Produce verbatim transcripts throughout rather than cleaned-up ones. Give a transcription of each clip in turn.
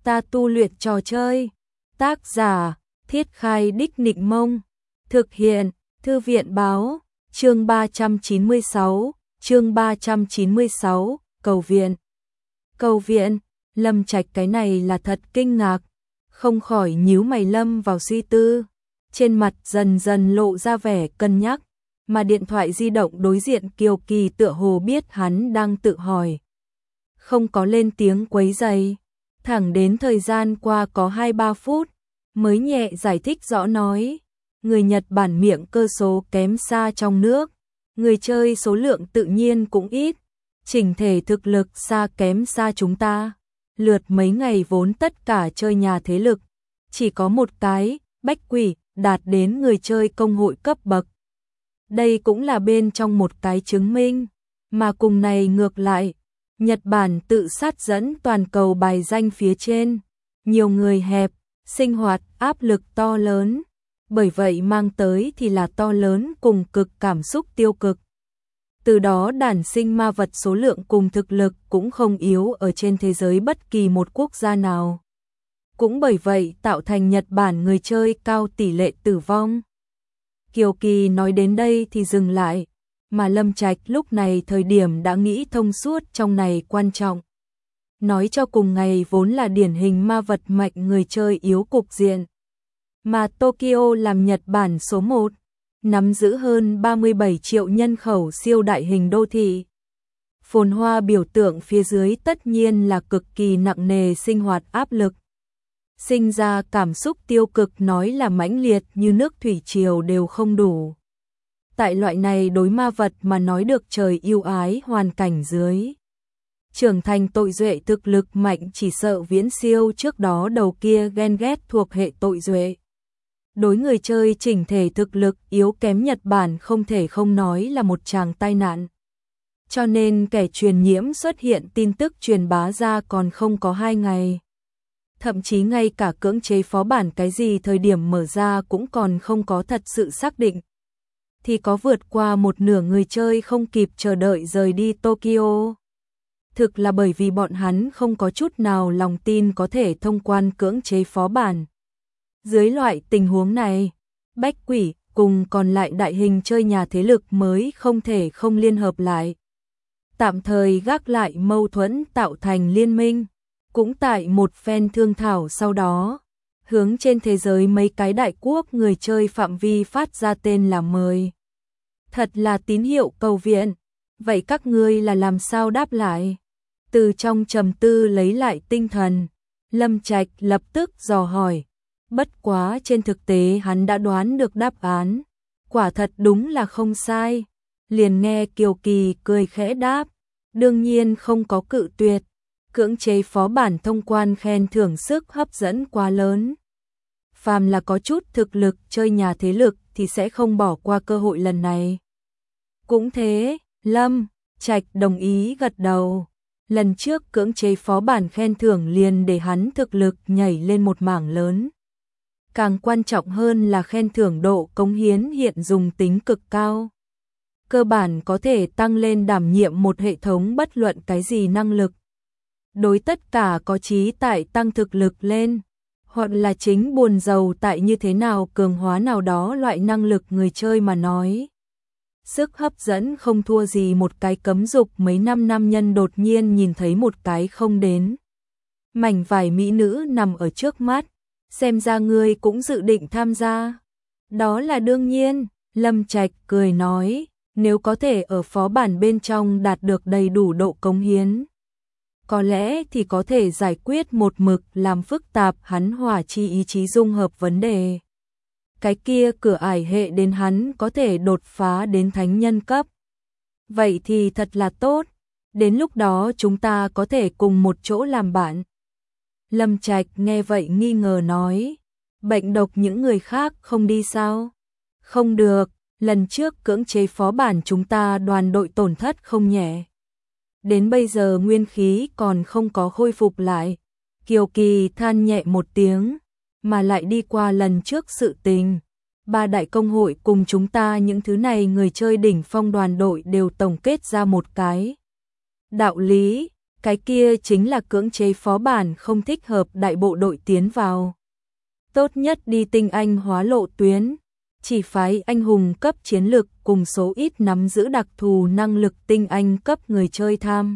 ta tu luyện trò chơi. Tác giả, Thiết Khai Đích Nịnh Mông. Thực hiện, Thư viện Báo. Chương ba trăm chín mươi sáu, chương ba trăm chín mươi sáu, cầu viện. Cầu viện, Lâm Trạch cái này là thật kinh ngạc, không khỏi nhíu mày lâm vào suy tư. Trên mặt dần dần lộ ra vẻ cân nhắc, mà điện thoại di động đối diện Kiều Kỳ tựa hồ biết hắn đang tự hỏi. Không có lên tiếng quấy rầy, thẳng đến thời gian qua có hai ba phút, mới nhẹ giải thích rõ nói. Người Nhật Bản miệng cơ số kém xa trong nước, người chơi số lượng tự nhiên cũng ít, chỉnh thể thực lực xa kém xa chúng ta. Lượt mấy ngày vốn tất cả chơi nhà thế lực, chỉ có một cái, Bách Quỷ, đạt đến người chơi công hội cấp bậc. Đây cũng là bên trong một cái chứng minh, mà cùng này ngược lại, Nhật Bản tự sát dẫn toàn cầu bài danh phía trên, nhiều người hẹp, sinh hoạt áp lực to lớn, bởi vậy mang tới thì là to lớn cùng cực cảm xúc tiêu cực. Từ đó đản sinh ma vật số lượng cùng thực lực cũng không yếu ở trên thế giới bất kỳ một quốc gia nào. Cũng bởi vậy tạo thành Nhật Bản người chơi cao tỷ lệ tử vong. Kiều Kỳ nói đến đây thì dừng lại, mà Lâm Trạch lúc này thời điểm đã nghĩ thông suốt trong này quan trọng. Nói cho cùng ngày vốn là điển hình ma vật mạnh người chơi yếu cục diện. Mà Tokyo làm Nhật Bản số một, nắm giữ hơn ba mươi bảy triệu nhân khẩu siêu đại hình đô thị. Phồn hoa biểu tượng phía dưới tất nhiên là cực kỳ nặng nề sinh hoạt áp lực. Sinh ra cảm xúc tiêu cực nói là mãnh liệt như nước thủy triều đều không đủ. Tại loại này đối ma vật mà nói được trời yêu ái hoàn cảnh dưới. Trưởng thành tội duệ thực lực mạnh chỉ sợ viễn siêu trước đó đầu kia ghen ghét thuộc hệ tội duệ. Đối người chơi chỉnh thể thực lực yếu kém Nhật Bản không thể không nói là một tràng tai nạn. Cho nên kẻ truyền nhiễm xuất hiện tin tức truyền bá ra còn không có hai ngày. Thậm chí ngay cả cưỡng chế phó bản cái gì thời điểm mở ra cũng còn không có thật sự xác định. Thì có vượt qua một nửa người chơi không kịp chờ đợi rời đi Tokyo. Thực là bởi vì bọn hắn không có chút nào lòng tin có thể thông quan cưỡng chế phó bản. Dưới loại tình huống này, Bách Quỷ cùng còn lại đại hình chơi nhà thế lực mới không thể không liên hợp lại. Tạm thời gác lại mâu thuẫn tạo thành liên minh, cũng tại một phen thương thảo sau đó, hướng trên thế giới mấy cái đại quốc người chơi phạm vi phát ra tên là mời. Thật là tín hiệu cầu viện, vậy các ngươi là làm sao đáp lại? Từ trong trầm tư lấy lại tinh thần, Lâm Trạch lập tức dò hỏi. Bất quá trên thực tế hắn đã đoán được đáp án, quả thật đúng là không sai. Liền nghe Kiều Kỳ cười khẽ đáp, đương nhiên không có cự tuyệt, cưỡng chế phó bản thông quan khen thưởng sức hấp dẫn quá lớn. Phàm là có chút thực lực chơi nhà thế lực thì sẽ không bỏ qua cơ hội lần này. Cũng thế, Lâm Trạch đồng ý gật đầu. Lần trước cưỡng chế phó bản khen thưởng liền để hắn thực lực nhảy lên một mảng lớn. Càng quan trọng hơn là khen thưởng độ cống hiến hiện dùng tính cực cao. Cơ bản có thể tăng lên đảm nhiệm một hệ thống bất luận cái gì năng lực. Đối tất cả có chí tại tăng thực lực lên, hoặc là chính buồn giàu tại như thế nào cường hóa nào đó loại năng lực người chơi mà nói. Sức hấp dẫn không thua gì một cái cấm dục mấy năm nam nhân đột nhiên nhìn thấy một cái không đến. Mảnh vải mỹ nữ nằm ở trước mắt. Xem ra ngươi cũng dự định tham gia. Đó là đương nhiên, Lâm Trạch cười nói, nếu có thể ở phó bản bên trong đạt được đầy đủ độ cống hiến. Có lẽ thì có thể giải quyết một mực làm phức tạp hắn hỏa chi ý chí dung hợp vấn đề. Cái kia cửa ải hệ đến hắn có thể đột phá đến thánh nhân cấp. Vậy thì thật là tốt, đến lúc đó chúng ta có thể cùng một chỗ làm bạn. Lâm Trạch nghe vậy nghi ngờ nói, bệnh độc những người khác không đi sao? Không được, lần trước cưỡng chế phó bản chúng ta đoàn đội tổn thất không nhẹ. Đến bây giờ nguyên khí còn không có khôi phục lại. Kiều Kỳ than nhẹ một tiếng, mà lại đi qua lần trước sự tình. Ba đại công hội cùng chúng ta những thứ này người chơi đỉnh phong đoàn đội đều tổng kết ra một cái đạo lý, cái kia chính là cưỡng chế phó bản không thích hợp đại bộ đội tiến vào. Tốt nhất đi tinh anh hóa lộ tuyến, chỉ phái anh hùng cấp chiến lực cùng số ít nắm giữ đặc thù năng lực tinh anh cấp người chơi tham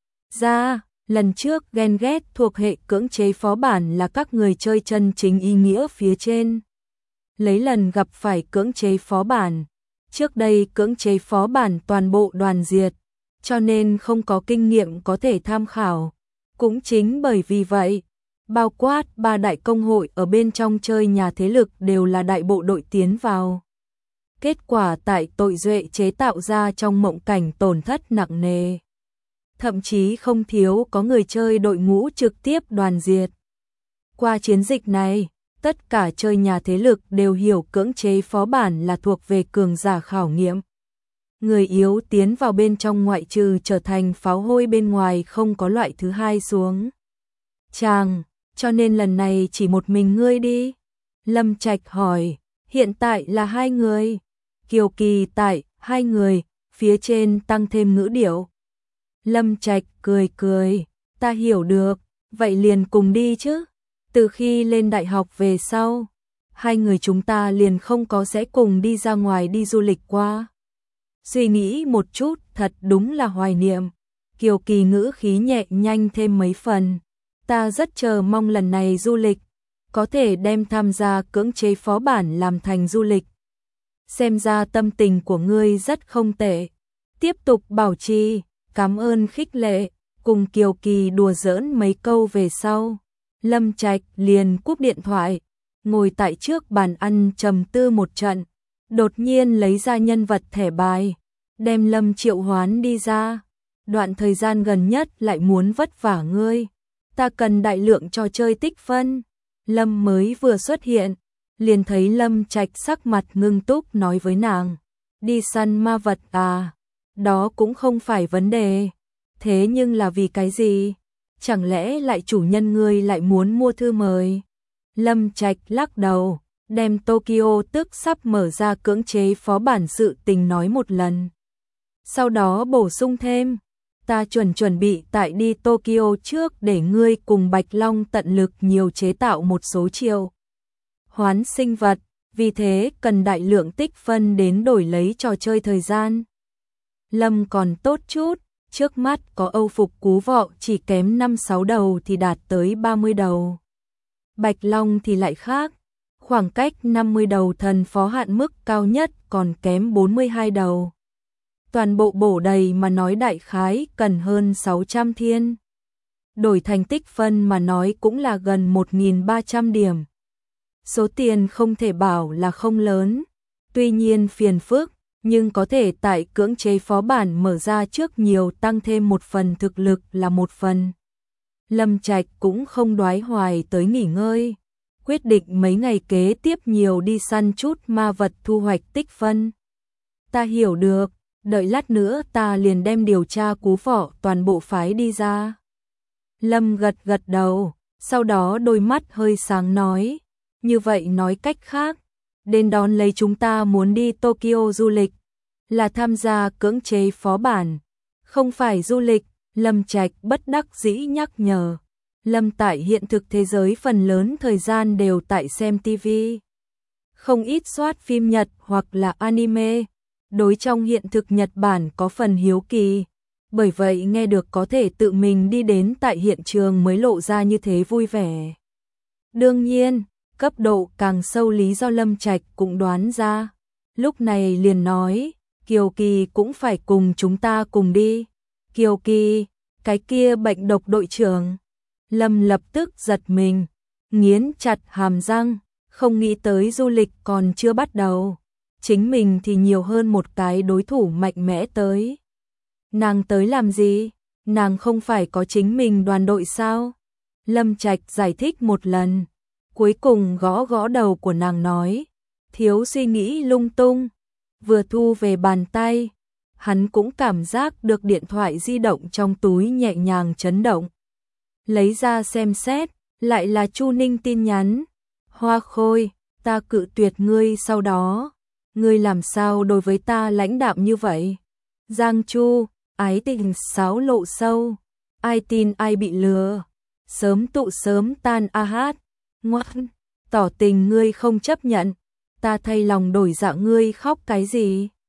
gia. Lần trước ghen ghét thuộc hệ cưỡng chế phó bản là các người chơi chân chính ý nghĩa phía trên. Lấy lần gặp phải cưỡng chế phó bản, trước đây cưỡng chế phó bản toàn bộ đoàn diệt, cho nên không có kinh nghiệm có thể tham khảo. Cũng chính bởi vì vậy, bao quát ba đại công hội ở bên trong chơi nhà thế lực đều là đại bộ đội tiến vào. Kết quả tại tội duệ chế tạo ra trong mộng cảnh tổn thất nặng nề. Thậm chí không thiếu có người chơi đội ngũ trực tiếp đoàn diệt. Qua chiến dịch này, tất cả chơi nhà thế lực đều hiểu cưỡng chế phó bản là thuộc về cường giả khảo nghiệm. Người yếu tiến vào bên trong ngoại trừ trở thành pháo hôi bên ngoài không có loại thứ hai xuống. Chàng, cho nên lần này chỉ một mình ngươi đi. Lâm Trạch hỏi, hiện tại là hai người. Kiều Kỳ tại, hai người, phía trên tăng thêm ngữ điệu. Lâm Trạch cười cười, ta hiểu được, vậy liền cùng đi chứ. Từ khi lên đại học về sau, hai người chúng ta liền không có sẽ cùng đi ra ngoài đi du lịch qua. Suy nghĩ một chút, thật đúng là hoài niệm. Kiều Kỳ ngữ khí nhẹ nhanh thêm mấy phần. Ta rất chờ mong lần này du lịch, có thể đem tham gia cưỡng chế phó bản làm thành du lịch. Xem ra tâm tình của ngươi rất không tệ. Tiếp tục bảo trì, cảm ơn khích lệ, cùng Kiều Kỳ đùa giỡn mấy câu về sau. Lâm Trạch liền cúp điện thoại, ngồi tại trước bàn ăn trầm tư một trận, đột nhiên lấy ra nhân vật thẻ bài, đem Lâm triệu hoán đi ra. Đoạn thời gian gần nhất lại muốn vất vả ngươi, ta cần đại lượng trò chơi tích phân. Lâm mới vừa xuất hiện, liền thấy Lâm Trạch sắc mặt ngưng túc nói với nàng, đi săn ma vật à, đó cũng không phải vấn đề. Thế nhưng là vì cái gì? Chẳng lẽ lại chủ nhân ngươi lại muốn mua thư mời? Lâm Trạch lắc đầu, đem Tokyo tức sắp mở ra cưỡng chế phó bản sự tình nói một lần. Sau đó bổ sung thêm, ta chuẩn chuẩn bị tại đi Tokyo trước để ngươi cùng Bạch Long tận lực nhiều chế tạo một số triệu hoán sinh vật, vì thế cần đại lượng tích phân đến đổi lấy trò chơi thời gian. Lâm còn tốt chút, trước mắt có Âu phục cú vọ chỉ kém năm sáu đầu thì đạt tới ba mươi đầu. Bạch Long thì lại khác, khoảng cách năm mươi đầu thần phó hạn mức cao nhất còn kém bốn mươi hai đầu. Toàn bộ bổ đầy mà nói đại khái cần hơn sáu trăm thiên. Đổi thành tích phân mà nói cũng là gần một nghìn ba trăm điểm. Số tiền không thể bảo là không lớn, tuy nhiên phiền phức, nhưng có thể tại cưỡng chế phó bản mở ra trước nhiều tăng thêm một phần thực lực là một phần. Lâm Trạch cũng không đoái hoài tới nghỉ ngơi, quyết định mấy ngày kế tiếp nhiều đi săn chút ma vật thu hoạch tích phân. Ta hiểu được, đợi lát nữa ta liền đem điều tra cú vọ toàn bộ phái đi ra. Lâm gật gật đầu, sau đó đôi mắt hơi sáng nói, như vậy nói cách khác, đến đón lấy chúng ta muốn đi Tokyo du lịch, là tham gia cưỡng chế phó bản, không phải du lịch. Lâm Trạch bất đắc dĩ nhắc nhở. Lâm tại hiện thực thế giới phần lớn thời gian đều tại xem ti vi, không ít soát phim Nhật hoặc là anime, đối trong hiện thực Nhật Bản có phần hiếu kỳ, bởi vậy nghe được có thể tự mình đi đến tại hiện trường mới lộ ra như thế vui vẻ. Đương nhiên, cấp độ càng sâu lý do Lâm Trạch cũng đoán ra, lúc này liền nói, Kiều Kỳ cũng phải cùng chúng ta cùng đi. Kiều Kỳ, cái kia bệnh độc đội trưởng. Lâm lập tức giật mình, nghiến chặt hàm răng, không nghĩ tới du lịch còn chưa bắt đầu, chính mình thì nhiều hơn một cái đối thủ mạnh mẽ tới. Nàng tới làm gì? Nàng không phải có chính mình đoàn đội sao? Lâm Trạch giải thích một lần, cuối cùng gõ gõ đầu của nàng nói, thiếu suy nghĩ lung tung. Vừa thu về bàn tay, hắn cũng cảm giác được điện thoại di động trong túi nhẹ nhàng chấn động. Lấy ra xem xét, lại là Chu Ninh tin nhắn. Hoa Khôi, ta cự tuyệt ngươi sau đó. Ngươi làm sao đối với ta lãnh đạm như vậy? Giang Chu, ái tình sáo lộ sâu. ai tin ai bị lừa. Sớm tụ sớm tan a hát. Ngoan, tỏ tình ngươi không chấp nhận, ta thay lòng đổi dạ ngươi khóc cái gì?